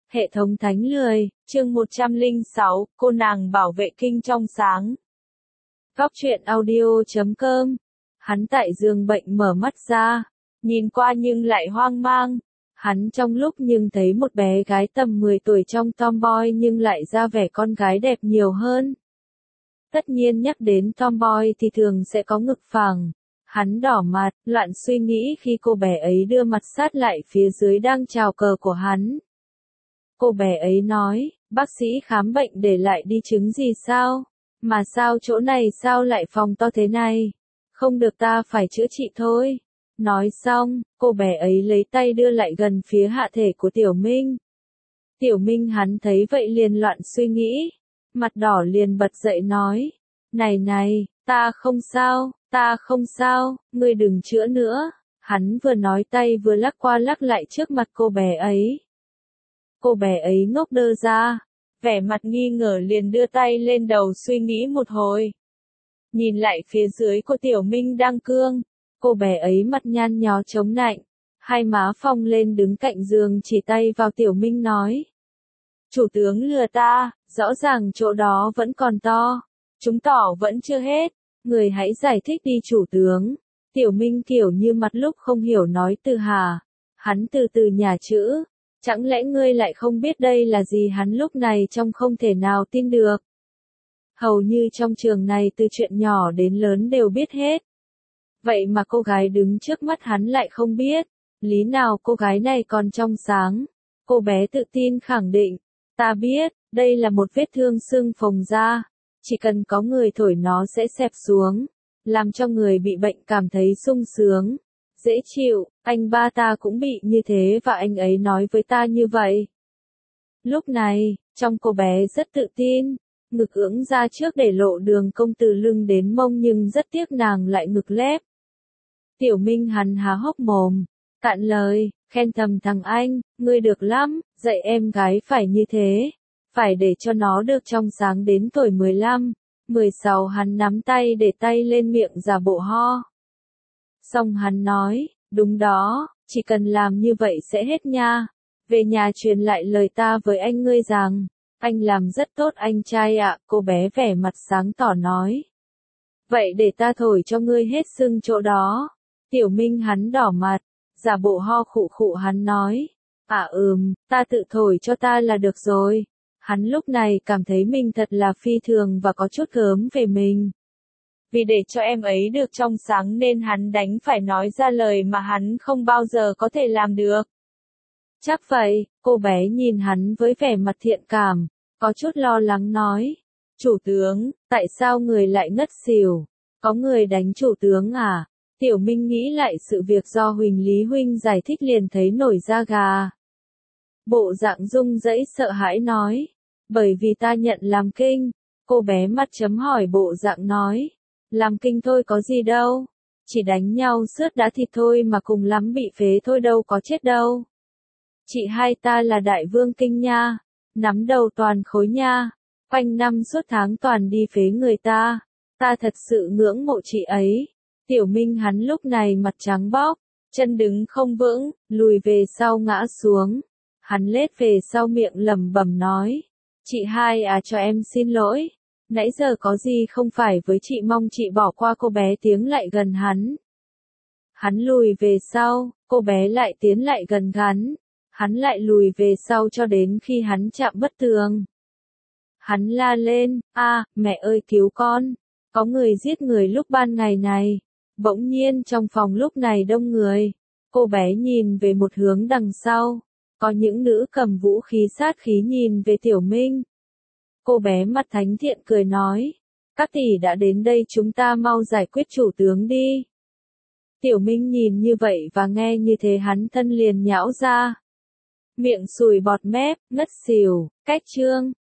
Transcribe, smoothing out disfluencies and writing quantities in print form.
Hệ thống thánh lười, chương 106, cô nàng bảo vệ kinh trong sáng. Góc truyện audio.com. Hắn tại giường bệnh mở mắt ra, nhìn qua nhưng lại hoang mang. Hắn trong lúc nhưng thấy một bé gái tầm 10 tuổi trong tomboy nhưng lại ra vẻ con gái đẹp nhiều hơn. Tất nhiên nhắc đến tomboy thì thường sẽ có ngực phẳng. Hắn đỏ mặt, loạn suy nghĩ khi cô bé ấy đưa mặt sát lại phía dưới đang chào cờ của hắn. Cô bé ấy nói, bác sĩ khám bệnh để lại đi chứng gì sao? Mà sao chỗ này sao lại phòng to thế này? Không được ta phải chữa trị thôi. Nói xong, cô bé ấy lấy tay đưa lại gần phía hạ thể của Tiểu Minh. Tiểu Minh hắn thấy vậy liền loạn suy nghĩ. Mặt đỏ liền bật dậy nói. Này, ta không sao, ngươi đừng chữa nữa. Hắn vừa nói tay vừa lắc qua lắc lại trước mặt cô bé ấy. Cô bé ấy ngốc đơ ra, vẻ mặt nghi ngờ liền đưa tay lên đầu suy nghĩ một hồi. Nhìn lại phía dưới của Tiểu Minh đang cương, cô bé ấy mặt nhăn nhó chống nạnh, hai má phồng lên đứng cạnh giường chỉ tay vào Tiểu Minh nói. Chủ tướng lừa ta, rõ ràng chỗ đó vẫn còn to, chứng tỏ vẫn chưa hết, người hãy giải thích đi chủ tướng. Tiểu Minh kiểu như mặt lúc không hiểu nói từ hà, hắn từ từ nhả chữ. Chẳng lẽ ngươi lại không biết đây là gì? Hắn lúc này trông không thể nào tin được. Hầu như trong trường này từ chuyện nhỏ đến lớn đều biết hết. Vậy mà cô gái đứng trước mắt hắn lại không biết. Lý nào cô gái này còn trong sáng. Cô bé tự tin khẳng định. Ta biết, đây là một vết thương sưng phồng ra. Chỉ cần có người thổi nó sẽ xẹp xuống. Làm cho người bị bệnh cảm thấy sung sướng. Dễ chịu, anh ba ta cũng bị như thế và anh ấy nói với ta như vậy. Lúc này, trong cô bé rất tự tin, ngực ưỡn ra trước để lộ đường cong từ lưng đến mông nhưng rất tiếc nàng lại ngực lép. Tiểu Minh hắn há hốc mồm, cạn lời, khen thầm thằng anh, ngươi được lắm, dạy em gái phải như thế, phải để cho nó được trong sáng đến tuổi 15, 16 hắn nắm tay để tay lên miệng giả bộ ho. Xong hắn nói, đúng đó, chỉ cần làm như vậy sẽ hết nha. Về nhà truyền lại lời ta với anh ngươi rằng, anh làm rất tốt anh trai ạ, cô bé vẻ mặt sáng tỏ nói. Vậy để ta thổi cho ngươi hết sưng chỗ đó. Tiểu Minh hắn đỏ mặt, giả bộ ho khụ khụ hắn nói. Ta tự thổi cho ta là được rồi. Hắn lúc này cảm thấy mình thật là phi thường và có chút gớm về mình. Vì để cho em ấy được trong sáng nên hắn đánh phải nói ra lời mà hắn không bao giờ có thể làm được. Chắc vậy, cô bé nhìn hắn với vẻ mặt thiện cảm, có chút lo lắng nói. Chủ tướng, tại sao người lại ngất xỉu? Có người đánh chủ tướng à? Tiểu Minh nghĩ lại sự việc do Huỳnh Lý Huynh giải thích liền thấy nổi da gà. Bộ dạng rung rẩy sợ hãi nói. Bởi vì ta nhận làm kinh. Cô bé mặt chấm hỏi bộ dạng nói. Làm kinh thôi có gì đâu. Chỉ đánh nhau sướt đá thịt thôi mà cùng lắm bị phế thôi đâu có chết đâu. Chị hai ta là đại vương kinh nha. Nắm đầu toàn khối nha. Quanh năm suốt tháng toàn đi phế người ta. Ta thật sự ngưỡng mộ chị ấy. Tiểu Minh hắn lúc này mặt trắng bóc. Chân đứng không vững, lùi về sau ngã xuống. Hắn lết về sau miệng lẩm bẩm nói. Chị hai à cho em xin lỗi. Nãy giờ có gì không phải với chị mong chị bỏ qua cô bé tiến lại gần hắn. Hắn lùi về sau, cô bé lại tiến lại gần hắn. Hắn lại lùi về sau cho đến khi hắn chạm bất tường. Hắn la lên, mẹ ơi cứu con, có người giết người lúc ban ngày này. Bỗng nhiên trong phòng lúc này đông người. Cô bé nhìn về một hướng đằng sau. Có những nữ cầm vũ khí sát khí nhìn về Tiểu Minh. Cô bé mặt thánh thiện cười nói. Các tỷ đã đến đây chúng ta mau giải quyết chủ tướng đi. Tiểu Minh nhìn như vậy và nghe như thế hắn thân liền nhão ra. Miệng sùi bọt mép, ngất xỉu, cách chương.